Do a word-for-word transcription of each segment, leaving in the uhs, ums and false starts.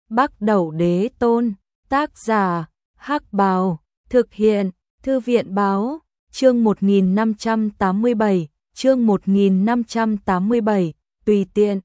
Bắc Đẩu Đế Tôn, tác giả, Hắc Bào, thực hiện, Thư viện Báo, chương một nghìn năm trăm tám mươi bảy, chương một nghìn năm trăm tám mươi bảy, tùy tiện.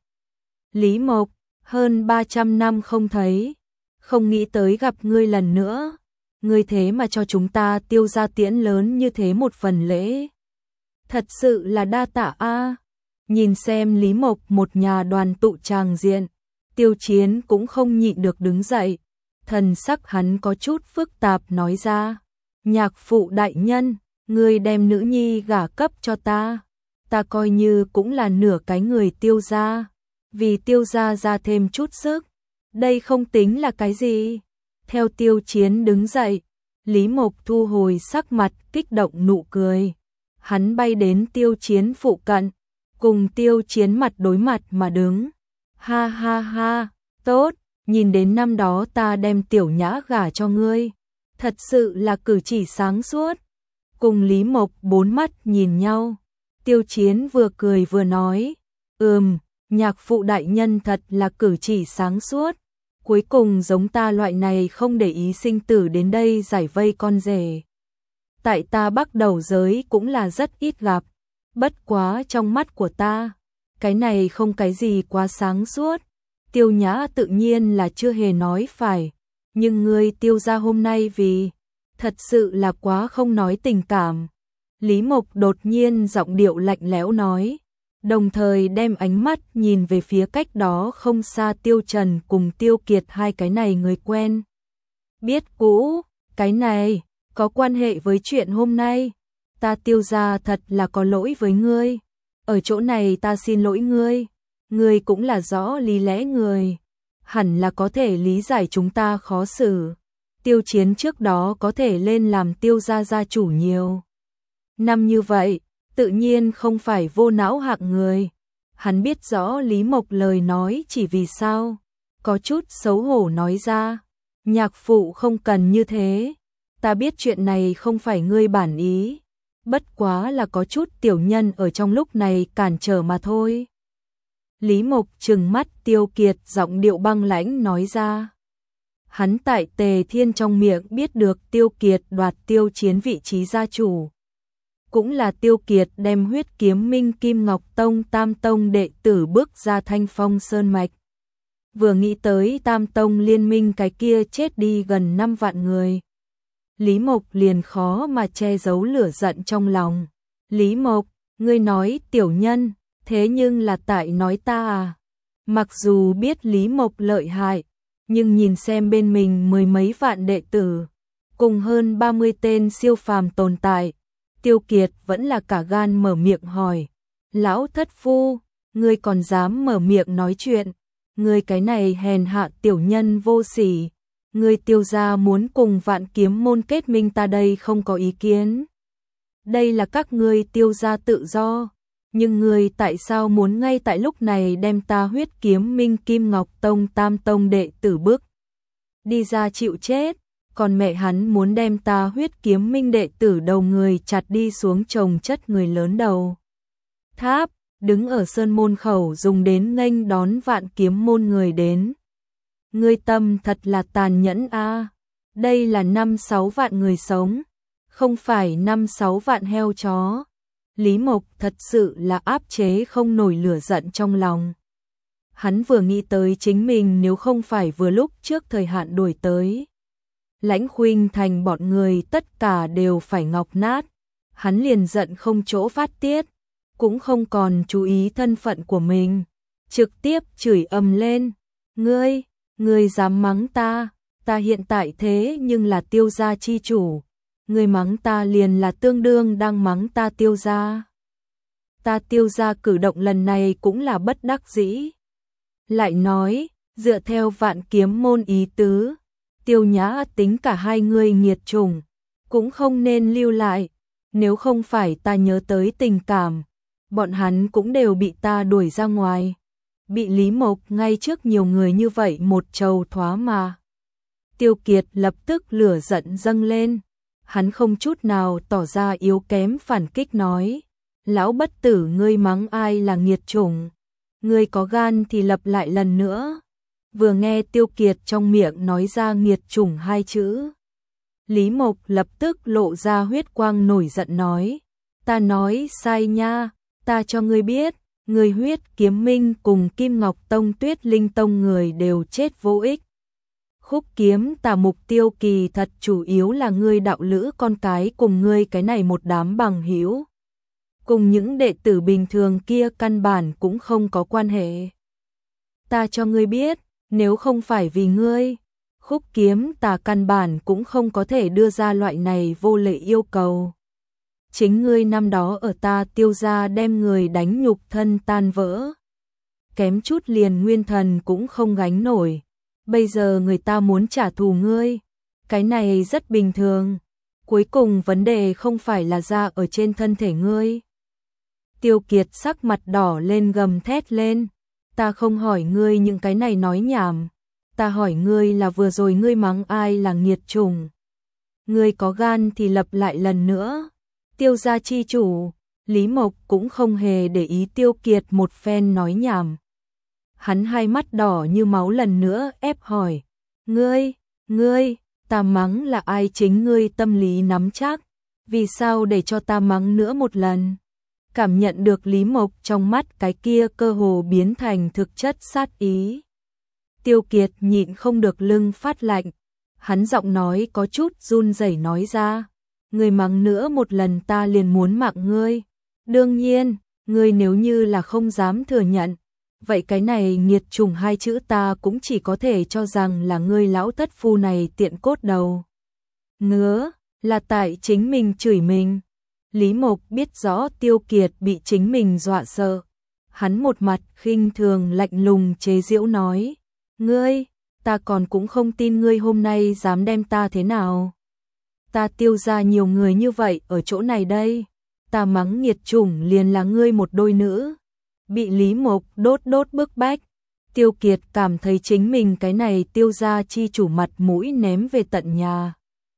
Lý Mộc, hơn ba trăm năm không thấy, không nghĩ tới gặp ngươi lần nữa, ngươi thế mà cho chúng ta Tiêu gia tiễn lớn như thế một phần lễ. Thật sự là đa tạ a. Nhìn xem Lý Mộc một nhà đoàn tụ tràng diện, Tiêu Chiến cũng không nhịn được đứng dậy, thần sắc hắn có chút phức tạp nói ra, nhạc phụ đại nhân, ngươi đem nữ nhi gả cấp cho ta, ta coi như cũng là nửa cái người Tiêu gia, vì Tiêu gia ra thêm chút sức, đây không tính là cái gì. Theo Tiêu Chiến đứng dậy, Lý Mộc thu hồi sắc mặt kích động nụ cười, hắn bay đến Tiêu Chiến phụ cận, cùng Tiêu Chiến mặt đối mặt mà đứng. Ha ha ha, tốt, nhìn đến năm đó ta đem Tiểu Nhã gả cho ngươi, thật sự là cử chỉ sáng suốt. Cùng Lý Mộc bốn mắt nhìn nhau, Tiêu Chiến vừa cười vừa nói, ừm, nhạc phụ đại nhân thật là cử chỉ sáng suốt, cuối cùng giống ta loại này không để ý sinh tử đến đây giải vây con rể. Tại ta Bắc Đẩu giới cũng là rất ít gặp, bất quá trong mắt của ta, cái này không cái gì quá sáng suốt. Tiêu Nhã tự nhiên là chưa hề nói phải, nhưng ngươi Tiêu gia hôm nay vì, thật sự là quá không nói tình cảm. Lý Mộc đột nhiên giọng điệu lạnh lẽo nói, đồng thời đem ánh mắt nhìn về phía cách đó không xa Tiêu Trần cùng Tiêu Kiệt hai cái này người quen. Biết cũ, cái này, có quan hệ với chuyện hôm nay, ta Tiêu gia thật là có lỗi với ngươi, ở chỗ này ta xin lỗi ngươi, ngươi cũng là rõ lý lẽ người, hẳn là có thể lý giải chúng ta khó xử. Tiêu Chiến trước đó có thể lên làm Tiêu gia gia chủ nhiều năm như vậy, tự nhiên không phải vô não hạng người. Hắn biết rõ Lý Mộc lời nói chỉ vì sao, có chút xấu hổ nói ra, nhạc phụ không cần như thế, ta biết chuyện này không phải ngươi bản ý, bất quá là có chút tiểu nhân ở trong lúc này cản trở mà thôi. Lý Mộc trừng mắt Tiêu Kiệt giọng điệu băng lãnh nói ra. Hắn tại Tề Thiên trong miệng biết được Tiêu Kiệt đoạt Tiêu Chiến vị trí gia chủ. Cũng là Tiêu Kiệt đem huyết kiếm minh Kim Ngọc Tông Tam Tông đệ tử bước ra Thanh Phong Sơn Mạch. Vừa nghĩ tới Tam Tông liên minh cái kia chết đi gần năm vạn người, Lý Mộc liền khó mà che giấu lửa giận trong lòng. Lý Mộc, ngươi nói tiểu nhân, thế nhưng là tại nói ta à? Mặc dù biết Lý Mộc lợi hại, nhưng nhìn xem bên mình mười mấy vạn đệ tử, cùng hơn ba mươi tên siêu phàm tồn tại, Tiêu Kiệt vẫn là cả gan mở miệng hỏi, lão thất phu, ngươi còn dám mở miệng nói chuyện, ngươi cái này hèn hạ tiểu nhân vô sỉ, ngươi Tiêu gia muốn cùng Vạn Kiếm môn kết minh ta đây không có ý kiến. Đây là các ngươi Tiêu gia tự do, nhưng ngươi tại sao muốn ngay tại lúc này đem ta huyết kiếm minh Kim Ngọc Tông Tam Tông đệ tử bước đi ra chịu chết, còn mẹ hắn muốn đem ta huyết kiếm minh đệ tử đầu người chặt đi xuống chồng chất người lớn đầu tháp, đứng ở sơn môn khẩu dùng đến nghênh đón Vạn Kiếm môn người đến. Ngươi tâm thật là tàn nhẫn a. Đây là năm sáu vạn người sống, không phải năm sáu vạn heo chó. Lý Mộc thật sự là áp chế không nổi lửa giận trong lòng. Hắn vừa nghĩ tới chính mình nếu không phải vừa lúc trước thời hạn đuổi tới, Lãnh Khuynh Thành bọn người tất cả đều phải ngọc nát, hắn liền giận không chỗ phát tiết, cũng không còn chú ý thân phận của mình, trực tiếp chửi ầm lên, ngươi, ngươi dám mắng ta, ta hiện tại thế nhưng là Tiêu gia chi chủ, ngươi mắng ta liền là tương đương đang mắng ta Tiêu gia. Ta Tiêu gia cử động lần này cũng là bất đắc dĩ. Lại nói, dựa theo Vạn Kiếm môn ý tứ, Tiêu Nhã tính cả hai người nghiệt chủng, cũng không nên lưu lại, nếu không phải ta nhớ tới tình cảm, bọn hắn cũng đều bị ta đuổi ra ngoài. Bị Lý Mộc ngay trước nhiều người như vậy một trầu thoá mà. Tiêu Kiệt lập tức lửa giận dâng lên, hắn không chút nào tỏ ra yếu kém phản kích nói, lão bất tử ngươi mắng ai là nghiệt chủng, ngươi có gan thì lập lại lần nữa. Vừa nghe Tiêu Kiệt trong miệng nói ra nghiệt chủng hai chữ, Lý Mộc lập tức lộ ra huyết quang nổi giận nói, ta nói sai nha, ta cho ngươi biết, người Huyết Kiếm Minh cùng Kim Ngọc Tông Tuyết Linh Tông người đều chết vô ích. Khúc Kiếm Tà mục tiêu kỳ thật chủ yếu là ngươi đạo lữ con cái cùng ngươi cái này một đám bằng hữu. Cùng những đệ tử bình thường kia căn bản cũng không có quan hệ. Ta cho ngươi biết, nếu không phải vì ngươi, Khúc Kiếm Tà căn bản cũng không có thể đưa ra loại này vô lệ yêu cầu. Chính ngươi năm đó ở ta Tiêu gia đem người đánh nhục thân tan vỡ. Kém chút liền nguyên thần cũng không gánh nổi. Bây giờ người ta muốn trả thù ngươi. Cái này rất bình thường. Cuối cùng vấn đề không phải là ra ở trên thân thể ngươi. Tiêu Kiệt sắc mặt đỏ lên gầm thét lên. Ta không hỏi ngươi những cái này nói nhảm. Ta hỏi ngươi là vừa rồi ngươi mắng ai là nghiệt chủng. Ngươi có gan thì lập lại lần nữa. Tiêu gia chi chủ, Lý Mộc cũng không hề để ý Tiêu Kiệt một phen nói nhảm. Hắn hai mắt đỏ như máu lần nữa ép hỏi, ngươi, ngươi, ta mắng là ai chính ngươi tâm lý nắm chắc, vì sao để cho ta mắng nữa một lần? Cảm nhận được Lý Mộc trong mắt cái kia cơ hồ biến thành thực chất sát ý. Tiêu Kiệt nhịn không được lưng phát lạnh, hắn giọng nói có chút run rẩy nói ra. Ngươi mắng nữa một lần ta liền muốn mạng ngươi. Đương nhiên, ngươi nếu như là không dám thừa nhận, vậy cái này nghiệt chủng hai chữ ta cũng chỉ có thể cho rằng là ngươi lão thất phu này tiện cốt đầu. Ngứa, là tại chính mình chửi mình. Lý Mộc biết rõ Tiêu Kiệt bị chính mình dọa sợ. Hắn một mặt khinh thường lạnh lùng chế giễu nói, ngươi, ta còn cũng không tin ngươi hôm nay dám đem ta thế nào. Ta Tiêu gia nhiều người như vậy ở chỗ này đây, ta mắng nghiệt chủng liền là ngươi một đôi nữ. Bị Lý Mộc đốt đốt bức bách, Tiêu Kiệt cảm thấy chính mình cái này Tiêu gia chi chủ mặt mũi ném về tận nhà.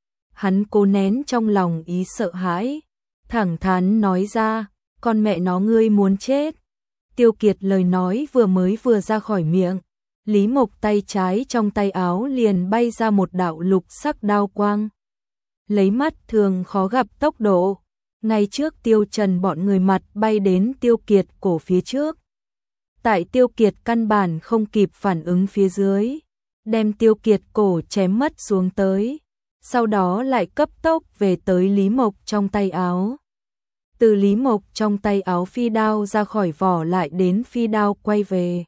Hắn cố nén trong lòng ý sợ hãi, thẳng thắn nói ra, con mẹ nó ngươi muốn chết. Tiêu Kiệt lời nói vừa mới vừa ra khỏi miệng, Lý Mộc tay trái trong tay áo liền bay ra một đạo lục sắc đao quang. Lấy mắt thường khó gặp tốc độ, ngay trước Tiêu Trần bọn người mặt bay đến Tiêu Kiệt cổ phía trước. Tại Tiêu Kiệt căn bản không kịp phản ứng phía dưới, đem Tiêu Kiệt cổ chém mất xuống tới, sau đó lại cấp tốc về tới Lý Mộc trong tay áo. Từ Lý Mộc trong tay áo phi đao ra khỏi vỏ lại đến phi đao quay về.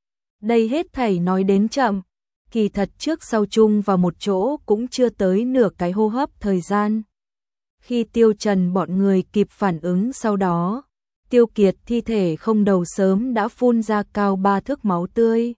Đây hết thảy nói đến chậm, kỳ thật trước sau chung vào một chỗ cũng chưa tới nửa cái hô hấp thời gian. Khi Tiêu Trần bọn người kịp phản ứng sau đó, Tiêu Kiệt thi thể không đầu sớm đã phun ra cao ba thước máu tươi.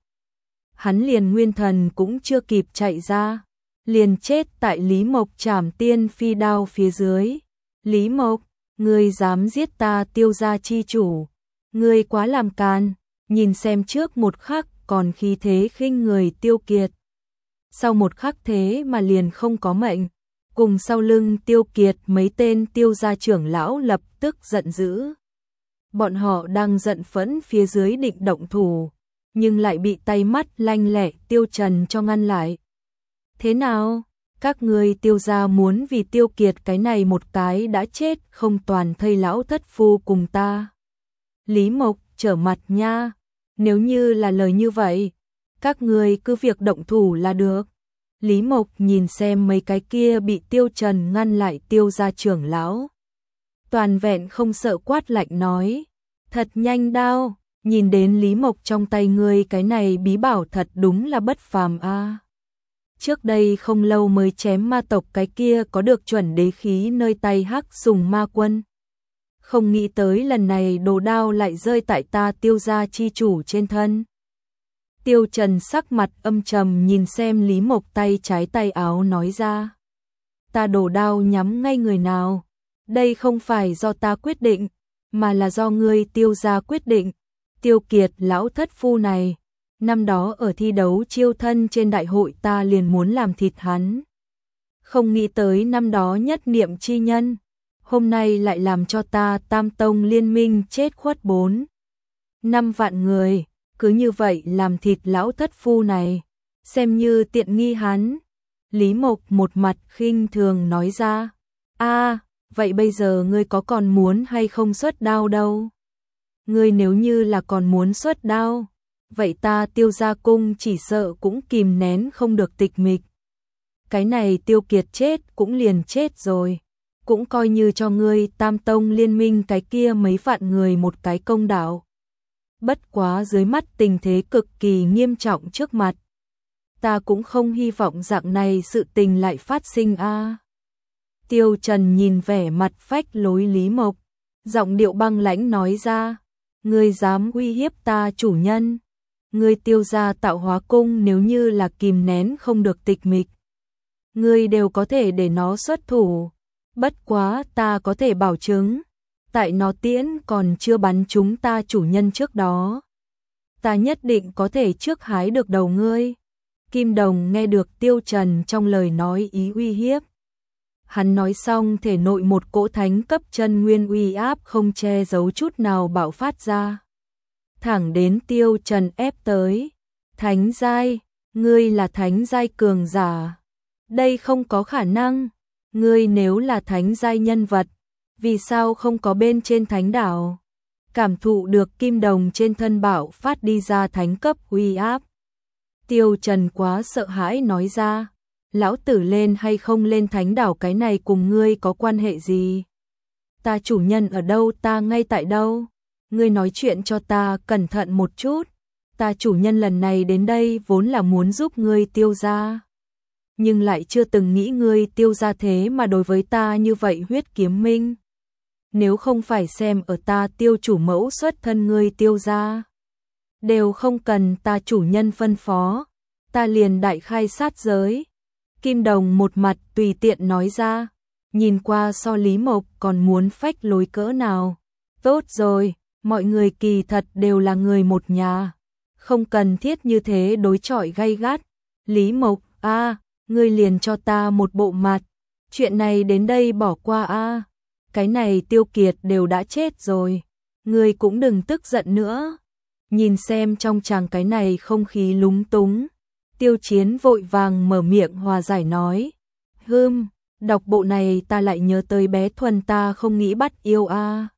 Hắn liền nguyên thần cũng chưa kịp chạy ra, liền chết tại Lý Mộc trảm tiên phi đao phía dưới. Lý Mộc, ngươi dám giết ta Tiêu gia chi chủ, ngươi quá làm càn. Nhìn xem trước một khắc còn khí thế khinh người Tiêu Kiệt, sau một khắc thế mà liền không có mệnh. Cùng sau lưng Tiêu Kiệt mấy tên Tiêu gia trưởng lão lập tức giận dữ. Bọn họ đang giận phẫn phía dưới định động thủ, nhưng lại bị tay mắt lanh lẹ Tiêu Trần cho ngăn lại. Thế nào? Các ngươi Tiêu gia muốn vì Tiêu Kiệt cái này một cái đã chết không toàn thây lão thất phu cùng ta? Lý Mộc trở mặt nha, nếu như là lời như vậy, các ngươi cứ việc động thủ là được. Lý Mộc nhìn xem mấy cái kia bị Tiêu Trần ngăn lại Tiêu gia trưởng lão, toàn vẹn không sợ quát lạnh nói, thật nhanh đao. Nhìn đến Lý Mộc trong tay ngươi cái này bí bảo thật đúng là bất phàm a. À. Trước đây không lâu mới chém ma tộc cái kia có được chuẩn đế khí nơi tay Hắc Sùng Ma Quân. Không nghĩ tới lần này đồ đao lại rơi tại ta Tiêu gia chi chủ trên thân. Tiêu Trần sắc mặt âm trầm nhìn xem Lý Mộc tay trái tay áo nói ra. Ta đồ đao nhắm ngay người nào? Đây không phải do ta quyết định, mà là do ngươi Tiêu gia quyết định. Tiêu Kiệt lão thất phu này, năm đó ở thi đấu chiêu thân trên đại hội ta liền muốn làm thịt hắn. Không nghĩ tới năm đó nhất niệm chi nhân, hôm nay lại làm cho ta Tam Tông liên minh chết khuất bốn năm vạn người, cứ như vậy làm thịt lão thất phu này. xem như tiện nghi hắn. Lý Mộc một mặt khinh thường nói ra, a, vậy bây giờ ngươi có còn muốn hay không xuất đao đâu? Ngươi nếu như là còn muốn xuất đao, vậy ta Tiêu gia cung chỉ sợ cũng kìm nén không được tịch mịch. Cái này Tiêu Kiệt chết cũng liền chết rồi, cũng coi như cho ngươi Tam Tông liên minh cái kia mấy vạn người một cái công đạo. Bất quá dưới mắt tình thế cực kỳ nghiêm trọng trước mặt, ta cũng không hy vọng dạng này sự tình lại phát sinh a. Tiêu Trần nhìn vẻ mặt phách lối Lý Mộc, giọng điệu băng lãnh nói ra, ngươi dám uy hiếp ta chủ nhân, ngươi Tiêu gia tạo hóa cung nếu như là kìm nén không được tịch mịch, ngươi đều có thể để nó xuất thủ, bất quá ta có thể bảo chứng, tại nó tiễn còn chưa bắn chúng ta chủ nhân trước đó, ta nhất định có thể trước hái được đầu ngươi. Kim Đồng nghe được Tiêu Trần trong lời nói ý uy hiếp. Hắn nói xong thể nội một cỗ thánh cấp chân nguyên uy áp không che giấu chút nào bạo phát ra. Thẳng đến Tiêu Trần ép tới. Thánh giai, ngươi là thánh giai cường giả. Đây không có khả năng. Ngươi nếu là thánh giai nhân vật, vì sao không có bên trên thánh đảo? Cảm thụ được Kim Đồng trên thân bạo phát đi ra thánh cấp uy áp. Tiêu Trần quá sợ hãi nói ra, lão tử lên hay không lên thánh đảo cái này cùng ngươi có quan hệ gì? Ta chủ nhân ở đâu, ta ngay tại đâu? Ngươi nói chuyện cho ta cẩn thận một chút, ta chủ nhân lần này đến đây vốn là muốn giúp ngươi Tiêu gia, nhưng lại chưa từng nghĩ ngươi Tiêu gia thế mà đối với ta như vậy huyết kiếm minh. Nếu không phải xem ở ta Tiêu chủ mẫu xuất thân ngươi Tiêu gia, đều không cần ta chủ nhân phân phó, ta liền đại khai sát giới. Kim Đồng một mặt tùy tiện nói ra, nhìn qua so Lý Mộc còn muốn phách lối cỡ nào. Tốt rồi, mọi người kỳ thật đều là người một nhà, không cần thiết như thế đối chọi gay gắt. Lý Mộc, a, ngươi liền cho ta một bộ mặt, chuyện này đến đây bỏ qua a. Cái này Tiêu Kiệt đều đã chết rồi, ngươi cũng đừng tức giận nữa. Nhìn xem trong chàng cái này không khí lúng túng, Tiêu Chiến vội vàng mở miệng hòa giải nói, hừm, đọc bộ này ta lại nhớ tới bé Thuần ta không nghĩ bắt yêu a.